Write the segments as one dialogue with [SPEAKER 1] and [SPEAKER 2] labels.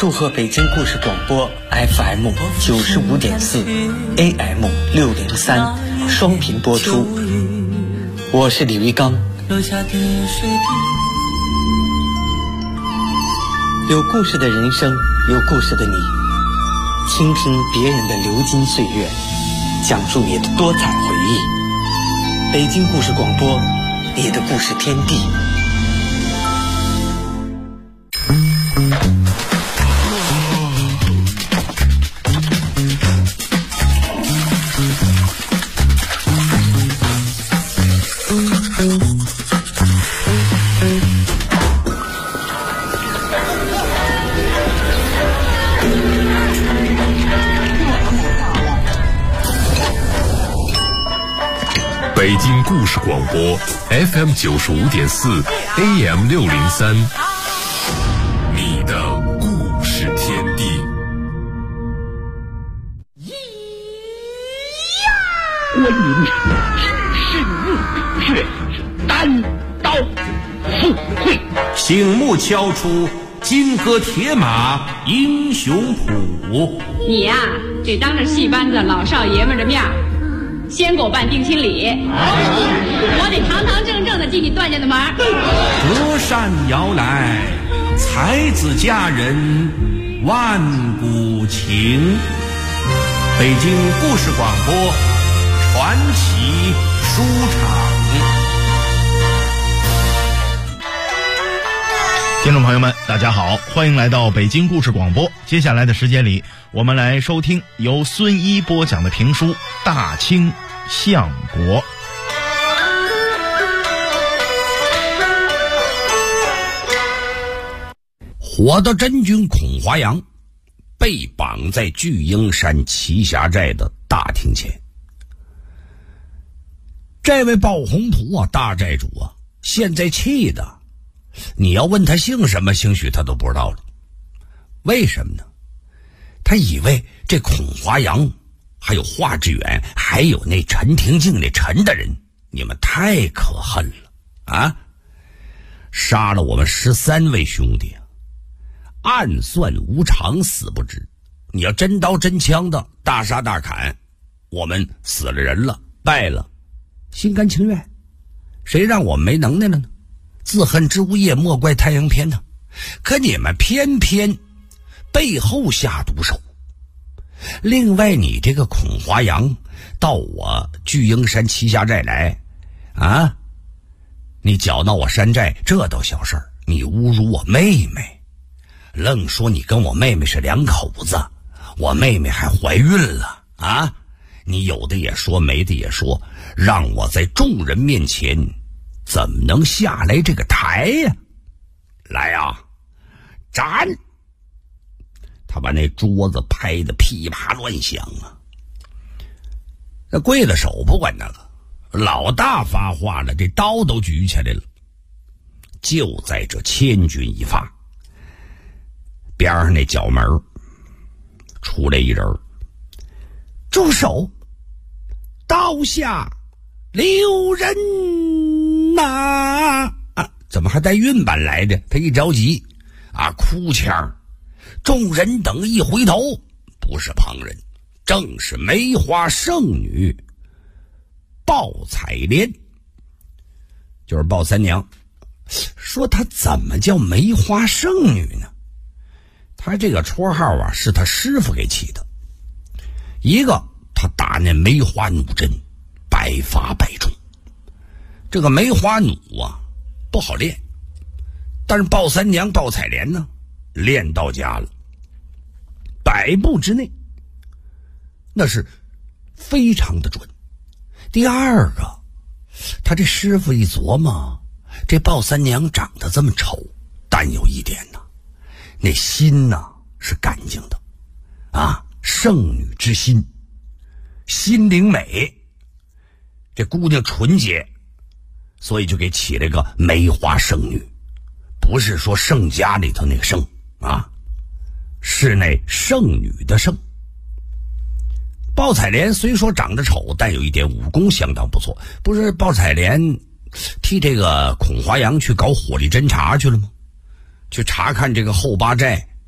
[SPEAKER 1] 祝贺北京故事广播 FM 95.4 AM 603双频播出。我是李维刚。有故事的人生，有故事的你，倾听别人的流金岁月，讲述你的多彩回忆。北京故事广播，你的故事天地。
[SPEAKER 2] 北京故事广播 FM 95.4 AM 603，你的故事天地。
[SPEAKER 3] 观音神怒血单刀赴会，
[SPEAKER 4] 醒目敲出金戈铁马英雄谱。
[SPEAKER 5] 你呀，得当着戏班子老少爷们的面先给我办定亲礼，我得堂堂正正的进你段家的门。
[SPEAKER 4] 隔山摇来，才子佳人万古情。北京故事广播传奇书场。
[SPEAKER 6] 听众朋友们大家好，欢迎来到北京故事广播。接下来的时间里，我们来收听由孙一播讲的评书《大清相国》。
[SPEAKER 3] 火的真君孔华阳被绑在巨鹰山栖霞寨的大厅前。这位鲍宏图啊，大寨主啊，现在气的，你要问他姓什么，兴许他都不知道了。为什么呢？他以为这孔华阳还有华志远还有那陈廷敬那陈大人，你们太可恨了啊！杀了我们13位兄弟，暗算无常，死不知。你要真刀真枪的大杀大砍，我们死了人了，败了，心甘情愿。谁让我们没能耐了呢？自恨之无夜，莫怪太阳偏呢。可你们偏偏背后下毒手。另外，你这个孔华阳到我巨鹰山栖霞寨来啊，你搅闹我山寨，这都小事儿。你侮辱我妹妹，愣说你跟我妹妹是两口子，我妹妹还怀孕了啊！你有的也说，没的也说，让我在众人面前怎么能下来这个台呀？来啊，斩！他把那桌子拍得噼啪乱响啊！那刽子手不管那个，老大发话了，这刀都举起来了。就在这千钧一发，边上那角门出来一人，住手！刀下留人呐！啊，怎么还带韵版来的？他一着急啊，哭腔。众人等一回头，不是旁人，正是梅花圣女鲍彩莲，就是鲍三娘。说她怎么叫梅花圣女呢？她这个绰号啊，是她师傅给起的。一个，她打那梅花弩针，百发百中。这个梅花弩啊，不好练，但是鲍三娘鲍彩莲呢，练到家了，100步之内，那是非常的准。第二个，他这师傅一琢磨，这鲍三娘长得这么丑，但有一点呢，那心呢是干净的啊，圣女之心，心灵美，这姑娘纯洁，所以就给起了个梅花圣女。不是说圣家里头那个圣啊，是那圣女的圣。鲍彩莲虽说长得丑，但有一点武功相当不错。不是鲍彩莲替这个孔华阳去搞火力侦查去了吗？去查看这个后八寨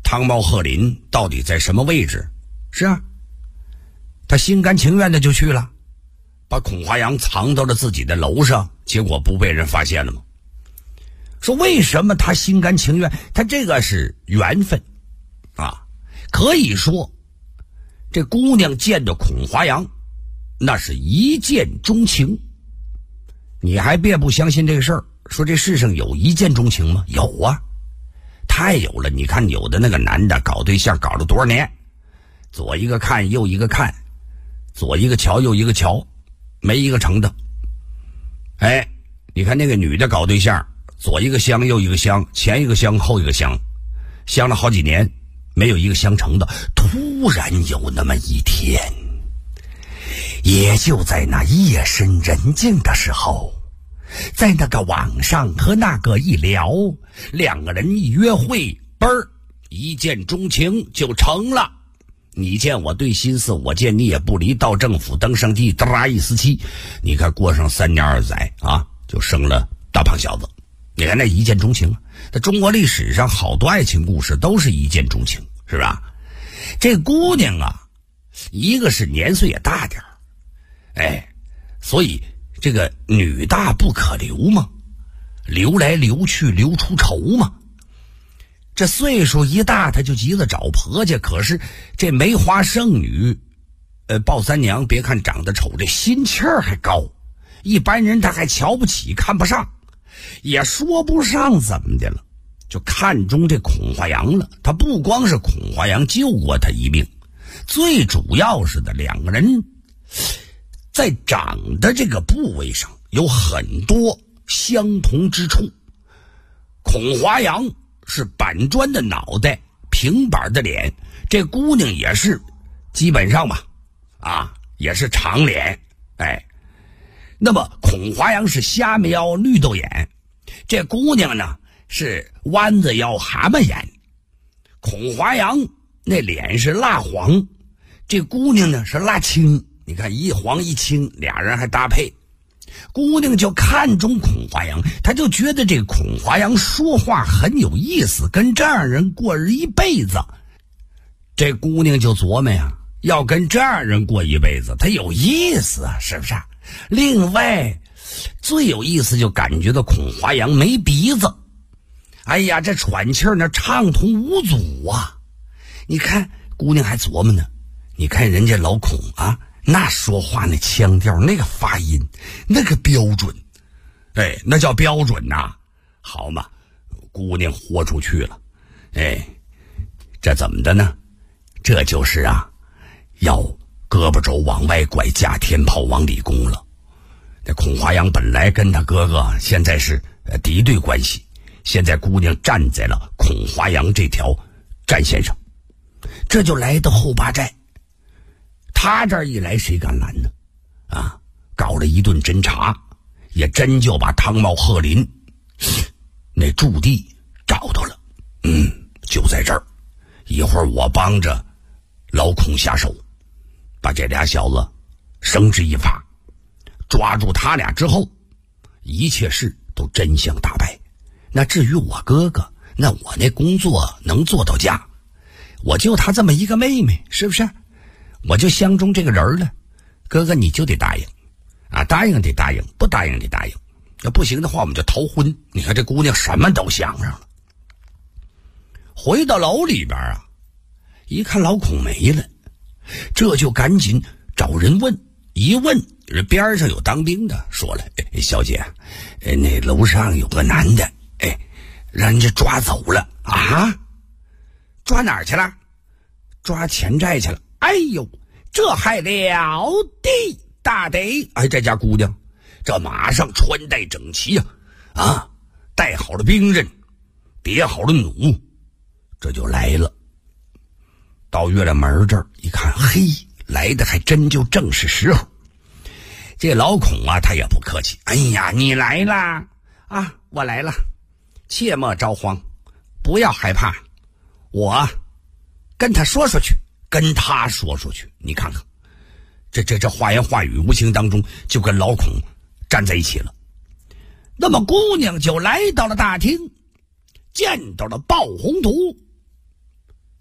[SPEAKER 3] 汤茂鹤林到底在什么位置。是啊，他心甘情愿的就去了，把孔华阳藏到了自己的楼上，结果不被人发现了吗？说为什么他心甘情愿？他这个是缘分啊，可以说这姑娘见到孔华阳那是一见钟情。你还别不相信这个事儿，说这世上有一见钟情吗？有啊，太有了。你看有的那个男的搞对象搞了多少年，左一个看右一个看，左一个瞧右一个瞧，没一个成的。哎，你看那个女的搞对象，左一个香右一个香，前一个香后一个香，香了好几年没有一个相成的。突然有那么一天，也就在那夜深人静的时候，在那个网上和那个一聊，两个人一约会，嘣儿，一见钟情就成了。你见我对心思，我见你也不离，到政府登上帝，哒啦一撕七，你看过上3年2载啊，就生了大胖小子。你看那一见钟情，在中国历史上好多爱情故事都是一见钟情，是吧？这姑娘啊，一个是年岁也大点儿，哎，所以这个女大不可留嘛，留来留去留出愁嘛。这岁数一大，他就急着找婆家，可是这梅花剩女，鲍三娘别看长得丑，这心气儿还高，一般人他还瞧不起看不上，也说不上怎么的了，就看中这孔华阳了。他不光是孔华阳救过他一命，最主要是的两个人在长的这个部位上有很多相同之处。孔华阳是板砖的脑袋，平板的脸，这姑娘也是基本上吧，啊，也是长脸。哎，那么孔华阳是虾米腰绿豆眼，这姑娘呢是弯子腰蛤蟆眼。孔华阳那脸是蜡黄，这姑娘呢是蜡青。你看一黄一青，俩人还搭配。姑娘就看中孔华阳，她就觉得这孔华阳说话很有意思，跟这样人过日一辈子。这姑娘就琢磨呀，要跟这样人过一辈子，她有意思啊，是不是？另外最有意思就感觉到孔华阳没鼻子，哎呀，这喘气儿那畅通无阻啊。你看姑娘还琢磨呢，你看人家老孔啊，那说话那腔调，那个发音，那个标准，哎，那叫标准呐。好嘛，姑娘豁出去了。哎，这怎么的呢？这就是啊，要胳膊肘往外拐，架天炮往里攻了。这孔华阳本来跟他哥哥现在是敌对关系，现在姑娘站在了孔华阳这条战线上，这就来到后八寨。他这儿一来，谁敢拦呢？啊，搞了一顿侦查，也真就把汤茂鹤林那驻地找到了。就在这儿，一会儿我帮着老孔下手，把这俩小子绳之以法，抓住他俩之后，一切事都真相大白。那至于我哥哥，那我那工作能做到家，我就他这么一个妹妹，是不是？我就相中这个人了，哥哥你就得答应啊，答应得答应，不答应得答应，要不行的话我们就逃婚。你看这姑娘什么都想上了。回到楼里边啊，一看老孔没了，这就赶紧找人问，一问边上有当兵的，说了，小姐，那楼上有个男的，让人家抓走了啊。抓哪儿去了？抓钱寨去了。哎呦，这还了得，大得！哎，这家姑娘这马上穿戴整齐啊，带好了兵刃，别好了弩，这就来了。到月亮门这儿一看，嘿，来的还真就正是时候。这老孔啊，他也不客气，哎呀，你来啦啊，我来了，切莫着慌，不要害怕，我跟他说说去。跟他说说去，你看看，这话言话语无形当中就跟老孔站在一起了。那么姑娘就来到了大厅，见到了鲍宏图。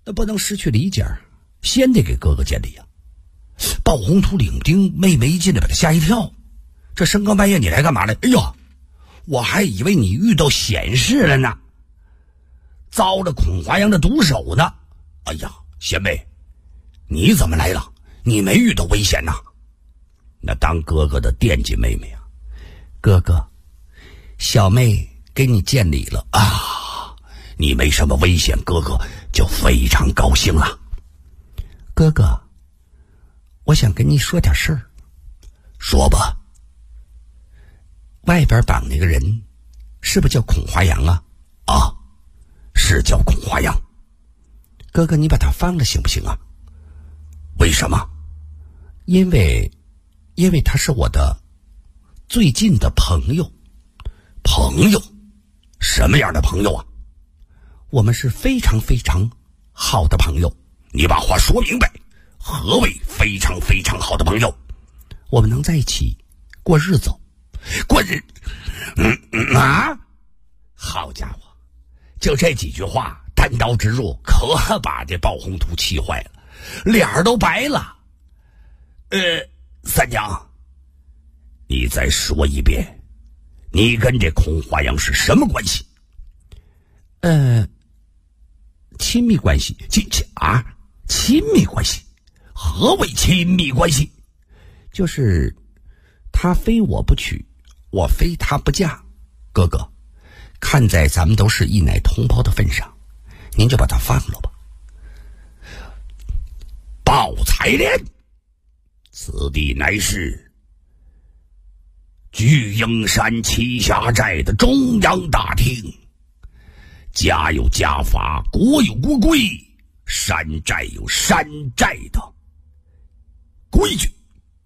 [SPEAKER 3] 那不能失去理解，先得给哥哥见礼啊。鲍宏图领兵，妹妹一进来把他吓一跳，这深更半夜你来干嘛来？哎呀，我还以为你遇到险事了呢，遭了孔华阳的毒手呢。哎呀，贤妹，你怎么来了？你没遇到危险呐？那当哥哥的惦记妹妹啊。哥哥，小妹给你见礼了啊，你没什么危险，哥哥就非常高兴了。哥哥，我想跟你说点事儿。说吧。外边绑那个人是不是叫孔华阳啊？啊，是叫孔华阳。哥哥，你把他放了行不行啊？为什么？因为他是我的最近的朋友。朋友？什么样的朋友啊？我们是非常非常好的朋友。你把话说明白，何谓非常非常好的朋友？我们能在一起过日子。过日啊！好家伙，就这几句话单刀直入，可把这鲍宏图气坏了，脸儿都白了。三娘，你再说一遍，你跟这孔华阳是什么关系？亲密关系。亲密关系？何为亲密关系？就是他非我不娶，我非他不嫁。哥哥，看在咱们都是一奶同胞的份上，您就把他放了吧。鲍采莲，此地乃是巨鹰山栖霞寨的中央大厅，家有家法，国有国规，山寨有山寨的规矩。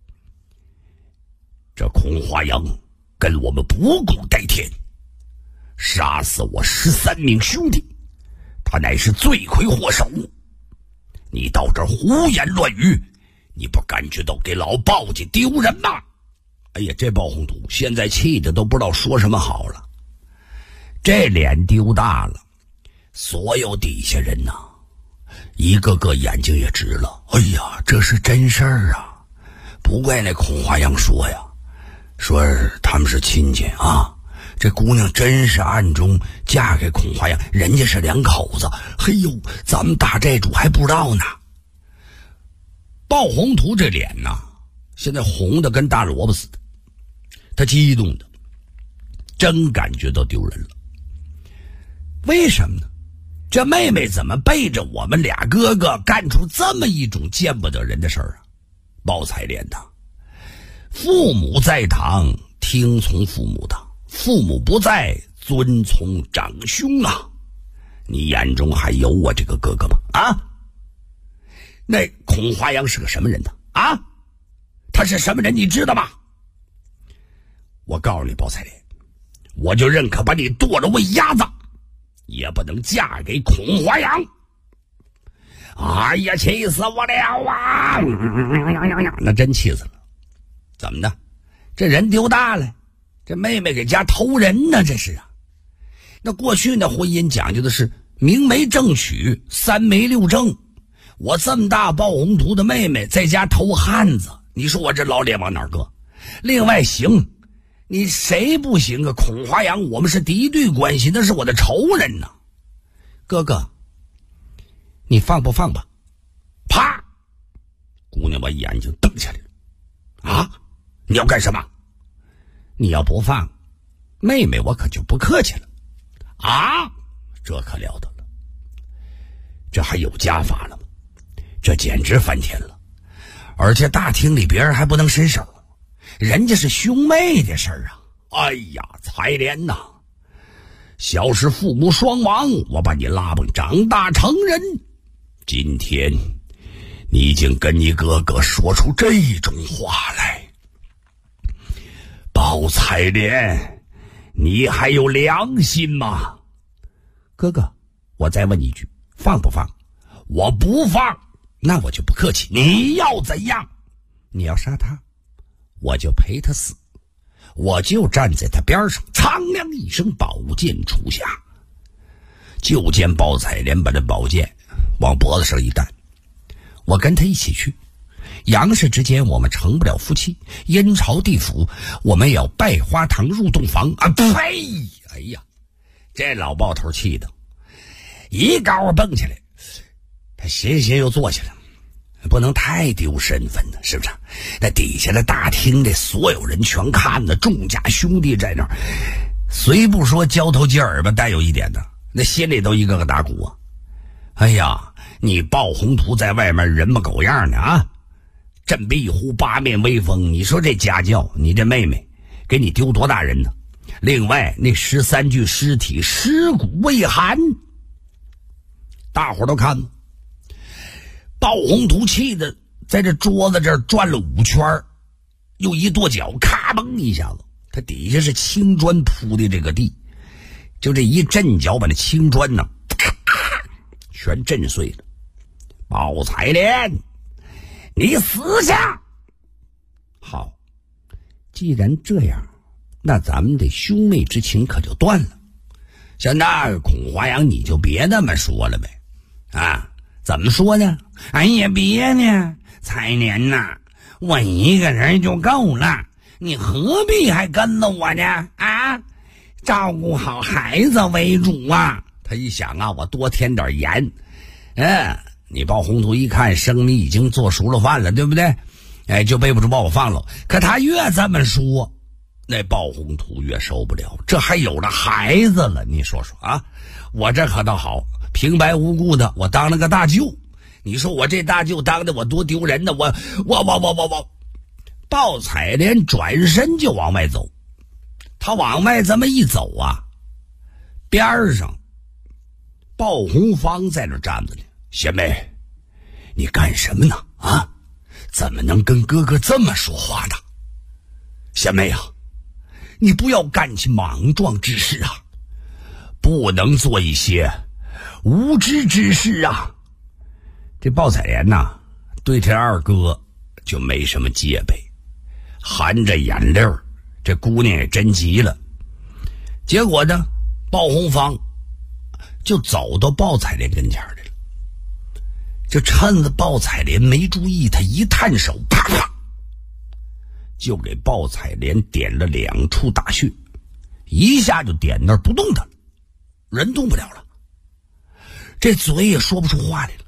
[SPEAKER 3] 这孔华阳跟我们不共戴天，杀死我13名兄弟，他乃是罪魁祸首。你到这儿胡言乱语，你不感觉到给老鲍家丢人吗？哎呀，这鲍宏图现在气的都不知道说什么好了，这脸丢大了，所有底下人呐，一个个眼睛也直了。哎呀，这是真事儿啊！不怪那孔华阳说呀，说他们是亲戚啊，这姑娘真是暗中嫁给孔华阳，人家是两口子。嘿呦，咱们大寨主还不知道呢。鲍宏图这脸呐，现在红的跟大萝卜似的，他激动的真感觉到丢人了。为什么呢？这妹妹怎么背着我们俩哥哥干出这么一种见不得人的事儿啊？鲍采莲呐，父母在堂听从父母的，父母不在遵从长兄啊。你眼中还有我这个哥哥吗？啊？那孔华阳是个什么人呢？啊？他是什么人你知道吗？我告诉你，鲍采莲，我就认可把你剁了喂鸭子，也不能嫁给孔华阳。哎呀，气死我了啊！那真气死了。怎么的？这人丢大了，这妹妹给家偷人呢，这是啊。那过去那婚姻讲究的是明媒正娶，三媒六证。我这么大鲍宏图的妹妹在家偷汉子，你说我这老脸往哪儿搁？另外行，你谁不行啊？孔华阳我们是敌对关系，那是我的仇人呢。哥哥，你放不放吧？啪！姑娘把眼睛瞪下来了。啊？你要干什么？你要不放，妹妹我可就不客气了。啊？这可了得了，这还有家法了吗？这简直翻天了。而且大厅里别人还不能伸手，人家是兄妹的事儿啊。哎呀，采莲呐，小时父母双亡，我把你拉蹦长大成人，今天你已经跟你哥哥说出这种话来，鲍采莲，你还有良心吗？哥哥，我再问你一句，放不放？我不放，那我就不客气。你要怎样？你要杀他，我就陪他死，我就站在他边上，苍凉一声，宝剑出下。就见鲍采莲把这宝剑往脖子上一戴，我跟他一起去。杨氏之间我们成不了夫妻，阴曹地府我们也要拜花堂入洞房啊！呸！哎呀，这老爆头气的一高蹦起来，他斜又坐起来，不能太丢身份了，是不是？那底下的大厅的所有人全看着，众家兄弟在那儿，虽不说交头接耳吧，带有一点的，那心里都一个个打鼓啊！哎呀，你鲍宏图在外面人模狗样的啊，振壁虎八面威风，你说这家教，你这妹妹给你丢多大人呢？另外那13具尸体尸骨未寒，大伙都看了。鲍宏图气的在这桌子这儿转了5圈，又一跺脚，咔嘣一下子，他底下是青砖铺的这个地，就这一震脚把那青砖呢全震碎了。鲍彩莲，你死下！好，既然这样，那咱们的兄妹之情可就断了。像那孔华阳你就别那么说了呗，啊，怎么说呢？哎呀，别呢，彩莲呐，我一个人就够了，你何必还跟着我呢？啊，照顾好孩子为主啊！他一想啊，我多添点盐。你鲍宏图一看生米已经做熟了饭了，对不对？哎，就背不住把我放了。可他越这么说，那鲍宏图越受不了，这还有了孩子了，你说说啊？我这可倒好，平白无故的我当了个大舅，你说我这大舅当的我多丢人呢！我，鲍彩莲转身就往外走，他往外这么一走啊，边上鲍红芳在那站着呢。贤妹，你干什么呢？啊，怎么能跟哥哥这么说话呢？贤妹啊，你不要干起莽撞之事啊，不能做一些无知之事啊。这鲍彩莲呐，对这二哥就没什么戒备，含着眼泪儿，这姑娘也真急了。结果呢，鲍红芳就走到鲍彩莲跟前来了，就趁着鲍彩莲没注意，他一探手，啪啪就给鲍彩莲点了2处大穴，一下就点那儿不动弹了，人动不了了，这嘴也说不出话来了，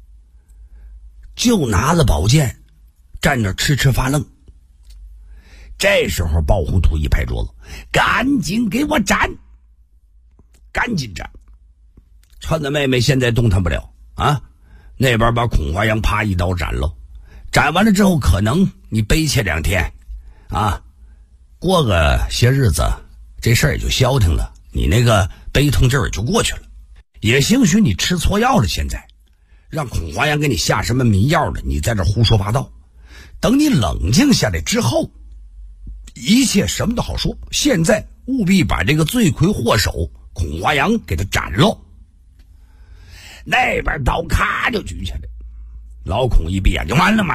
[SPEAKER 3] 就拿了宝剑站那痴发愣。这时候鲍宏图一拍桌子，赶紧给我斩，赶紧斩，趁着妹妹现在动弹不了啊，那边把孔华阳啪一刀斩了，斩完了之后可能你悲切2天啊，过个些日子这事儿也就消停了，你那个悲痛劲儿也就过去了，也兴许你吃错药了，现在让孔华阳给你下什么迷药了，你在这胡说八道，等你冷静下来之后一切什么都好说，现在务必把这个罪魁祸首孔华阳给他斩了。那边刀咔就举起来，老孔一闭眼就完了，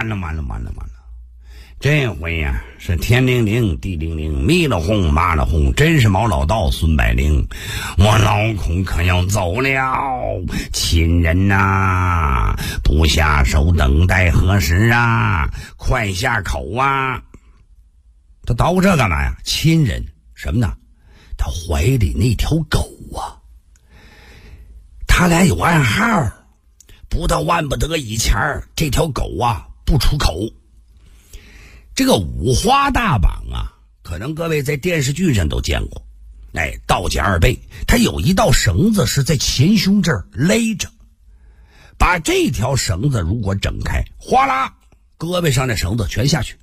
[SPEAKER 3] 这回呀是天灵灵地灵灵，密了轰麻了轰，真是毛老道孙百灵，我老孔可要走了，亲人呐，不下手等待何时啊，快下口啊。他捣鼓这干嘛呀？亲人什么呢？他怀里那条狗啊，他俩有暗号，不到万不得以前这条狗啊不出口。这个五花大绑啊，可能各位在电视剧上都见过，哎，道家2倍，它有一道绳子是在前胸这儿勒着，把这条绳子如果整开，哗啦，胳膊上的绳子全下去。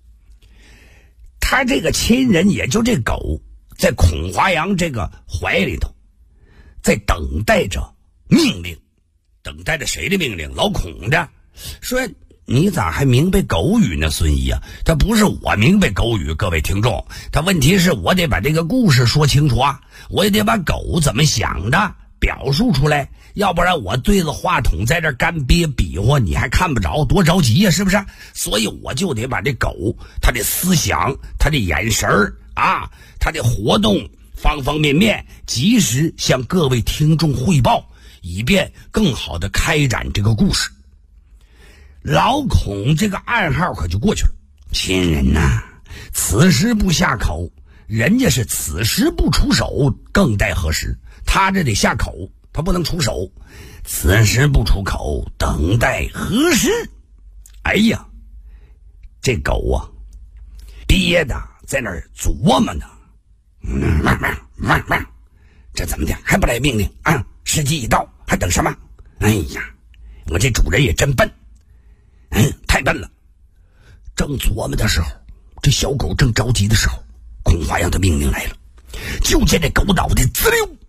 [SPEAKER 3] 他这个亲人也就这狗在孔华阳这个怀里头，在等待着命令，等待着谁的命令？老孔的。说你咋还明白狗语呢，孙一啊？他不是我明白狗语，各位听众，他问题是我得把这个故事说清楚啊，我也得把狗怎么想的表述出来，要不然我对着话筒在这干憋比划，你还看不着，多着急呀，是不是？所以我就得把这狗他的思想，他的眼神啊，他的活动方方面面及时向各位听众汇报， 以便更好的开展这个故事。老孔这个暗号可就过去了。亲人呐，此时不下口，人家是此时不出手，更待何时？他这得下口，他不能出手。此时不出口，等待何时？哎呀，这狗啊，憋的在那儿琢磨呢。这怎么的还不来命令啊？时机已到，还等什么？哎呀，我这主人也真笨，太笨了。正琢磨的时候，这小狗正着急的时候，孔华阳的命令来了。就见这狗脑袋滋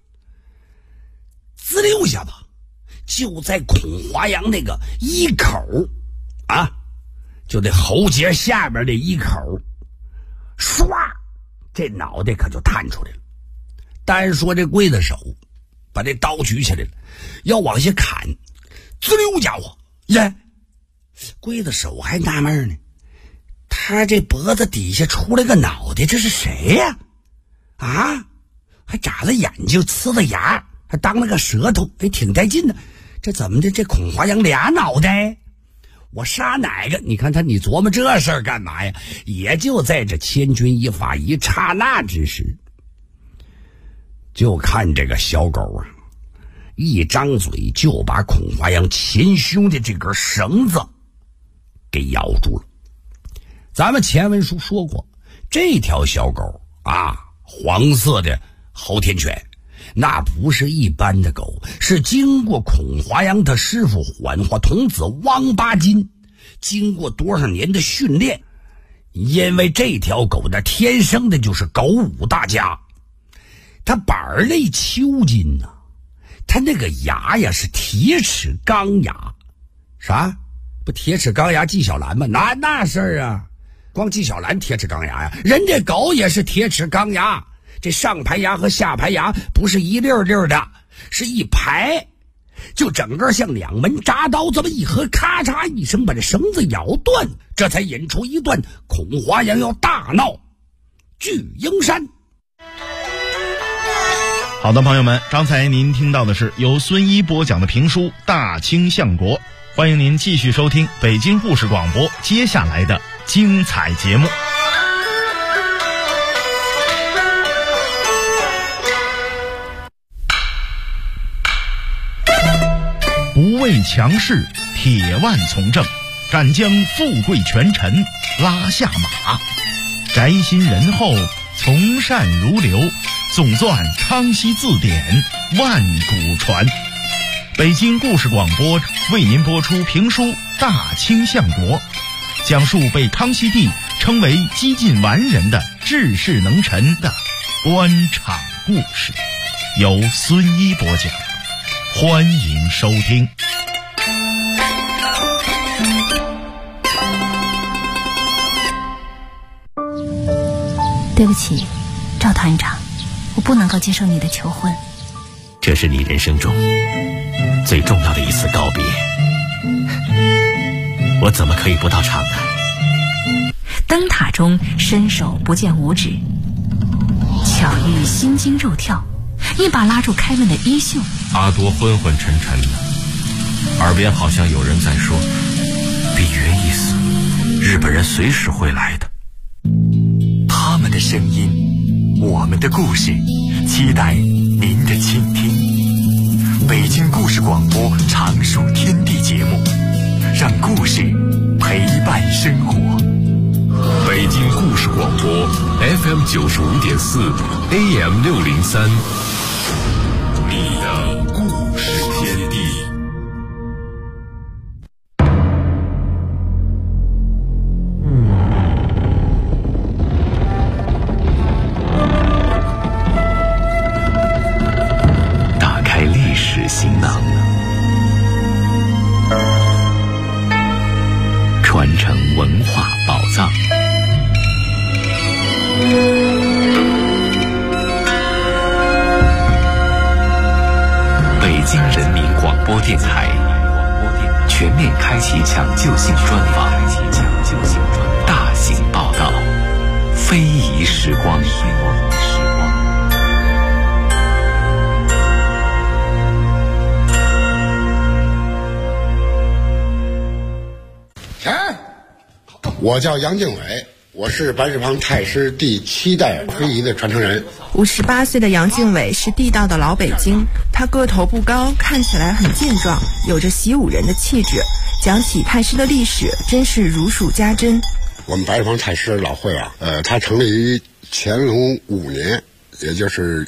[SPEAKER 3] 溜一下子，就在孔华阳那个衣口啊，就这喉结下边的衣口，唰，这脑袋可就探出来了。单说这刽子手把这刀举起来了，要往下砍，滋溜家伙耶！刽子手还纳闷呢，他这脖子底下出来个脑袋，这是谁呀？啊，还眨了眼睛，呲了牙，还当了个舌头，挺带劲的。这怎么的？这孔华阳俩脑袋？我杀哪个？你看他，你琢磨这事儿干嘛呀？也就在这千钧一发一刹那之时，就看这个小狗啊，一张嘴就把孔华阳前胸的这根绳子给咬住了。咱们前文书说过，这条小狗啊，黄色的后天犬，那不是一般的狗，是经过孔华阳他师傅缓化童子汪八金经过多少年的训练。因为这条狗呢，天生的就是狗武大家，它板类丘筋呢，它那个牙呀是铁齿钢牙。啥？不铁齿钢牙纪晓岚吗？那事儿啊，光纪晓岚铁齿钢牙呀，人家狗也是铁齿钢牙。这上排牙和下排牙不是一溜溜的，是一排，就整个像两门铡刀这么一合，咔嚓一声把这绳子咬断，这才引出一段孔华阳要大闹巨鹰山。
[SPEAKER 6] 好的，朋友们，刚才您听到的是由孙一播讲的评书《大清相国》，欢迎您继续收听北京故事广播接下来的精彩节目。不畏强势，铁腕从政，敢将富贵权臣拉下马，宅心仁厚，从善如流，总纂康熙字典，万古传。北京故事广播为您播出评书《大清相国》，讲述被康熙帝称为几近完人的治世能臣的官场故事，由孙一播讲，欢迎收听。
[SPEAKER 7] 对不起，赵团长，我不能够接受你的求婚。
[SPEAKER 8] 这是你人生中最重要的一次告别，我怎么可以不到场呢？
[SPEAKER 7] 灯塔中伸手不见五指，巧遇心惊肉跳，一把拉住开文的衣袖。
[SPEAKER 4] 阿多昏昏沉沉的，耳边好像有人在说：比约一死，日本人随时会来的。
[SPEAKER 9] 他们的声音，我们的故事，期待您的倾听。北京故事广播常数天地节目，让故事陪伴生活。
[SPEAKER 2] 北京故事广播 FM 95.4 AM 603，你的故事天地。
[SPEAKER 9] 打开历史行囊，传承文化宝藏。北京人民广播电台全面开启抢救性专访，大型报道，非遗时光。
[SPEAKER 10] 我叫杨敬伟，我是白纸坊太师第7代非遗的传承人。
[SPEAKER 11] 58岁的杨敬伟是地道的老北京，他个头不高，看起来很健壮，有着习武人的气质。讲起太师的历史，真是如数家珍。
[SPEAKER 10] 我们白纸坊太师老会啊，它成立于乾隆5年，也就是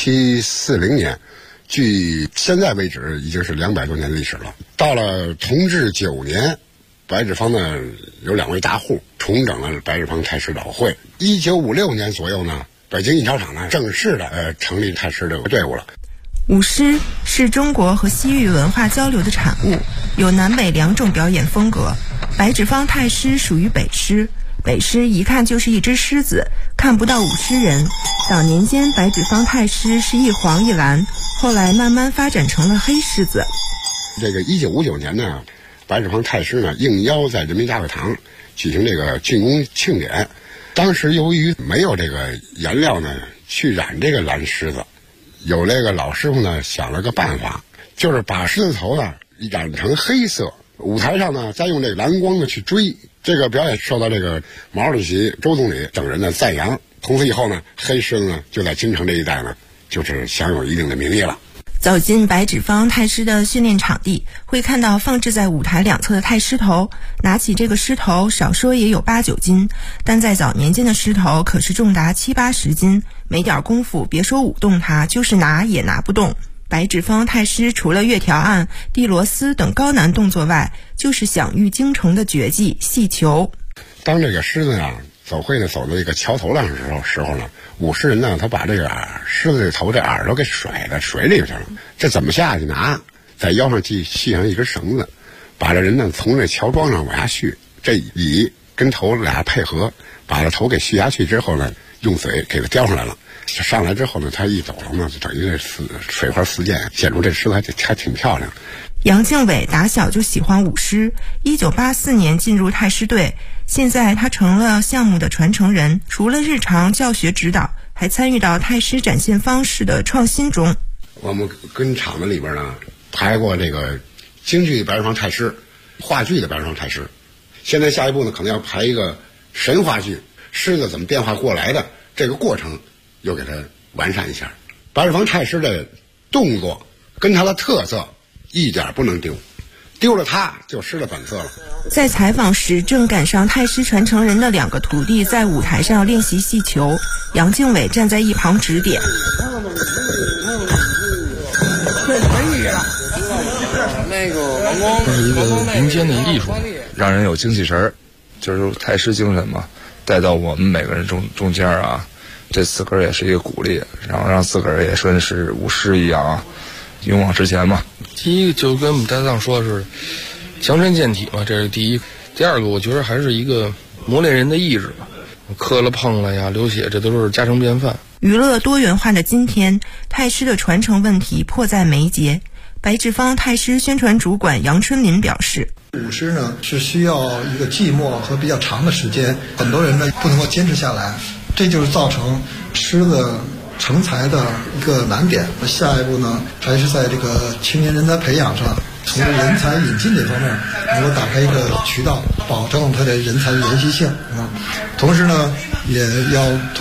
[SPEAKER 10] 1740年。距现在为止已经是200多年历史了。到了同治9年，白纸坊呢有2位大户重整了白纸坊太师老会。1956年左右呢，北京印钞厂呢正式的成立太师的队伍了。
[SPEAKER 11] 舞狮是中国和西域文化交流的产物，有南北2种表演风格。白纸坊太师属于北狮，北狮一看就是一只狮子，看不到舞狮人。早年间白纸坊太师是一黄一蓝，后来慢慢发展成了黑狮子。
[SPEAKER 10] 这个1959年呢，白纸坊太师呢应邀在人民大会堂举行这个竣工庆典。当时由于没有这个颜料呢去染这个蓝狮子，有这个老师傅呢想了个办法，就是把狮子头呢染成黑色，舞台上呢再用这个蓝光呢去追。这个表演受到这个毛主席、周总理等人的赞扬。从此以后呢，黑狮子呢就在京城这一带呢就是享有一定的名义了。
[SPEAKER 11] 走进白纸坊太师的训练场地，会看到放置在舞台2侧的太师头。拿起这个狮头，少说也有8、9斤，但在早年间的狮头可是重达7、80斤，没点功夫，别说舞动它，就是拿也拿不动。白纸坊太师除了月条案、递螺丝等高难动作外，就是享誉京城的绝技戏球。
[SPEAKER 10] 当这个狮子啊走会呢走到这个桥头上的时候呢，舞狮人呢他把这个狮子的头这耳朵给甩到水里去了。这怎么下去呢？在腰上系上一根绳子，把这人呢从这桥桩上往下续，这尾跟头俩配合，把这头给续下去之后呢，用嘴给它叼上来了。上来之后呢，他一走了嘛，就等于这水花四溅，显出这狮子还挺漂亮。
[SPEAKER 11] 杨敬伟打小就喜欢舞狮，1984年进入太师队，现在他成了项目的传承人。除了日常教学指导，还参与到太师展现方式的创新中。
[SPEAKER 10] 我们跟厂子里边呢排过这个京剧白纸坊太师、话剧的白纸坊太师，现在下一步呢可能要排一个神话剧，狮子怎么变化过来的这个过程又给它完善一下。白纸坊太师的动作跟他的特色一点不能丢，丢了它就失了本色了。
[SPEAKER 11] 在采访时，正赶上太师传承人的2个徒弟在舞台上练习戏球，杨敬伟站在一旁指点。
[SPEAKER 12] 这是一个民间的艺术，让人有精气神儿，就是太师精神嘛，带到我们每个人中间啊。这自个儿也是一个鼓励，然后让自个儿也说是舞狮一样啊，勇往直前嘛。第一个就跟我们搭档说的是强身健体嘛，这是第一。第二个我觉得还是一个磨练人的意志吧，磕了碰了呀，流血这都是家常便饭。
[SPEAKER 11] 娱乐多元化的今天，太师的传承问题迫在眉睫。白纸坊太师宣传主管杨春林表示，
[SPEAKER 13] 舞狮呢是需要一个寂寞和比较长的时间，很多人呢不能够坚持下来，这就是造成狮子成才的一个难点。下一步呢，还是在这个青年人才培养上，从人才引进这方面能够打开一个渠道，保证它的人才的延续性啊。同时呢，也要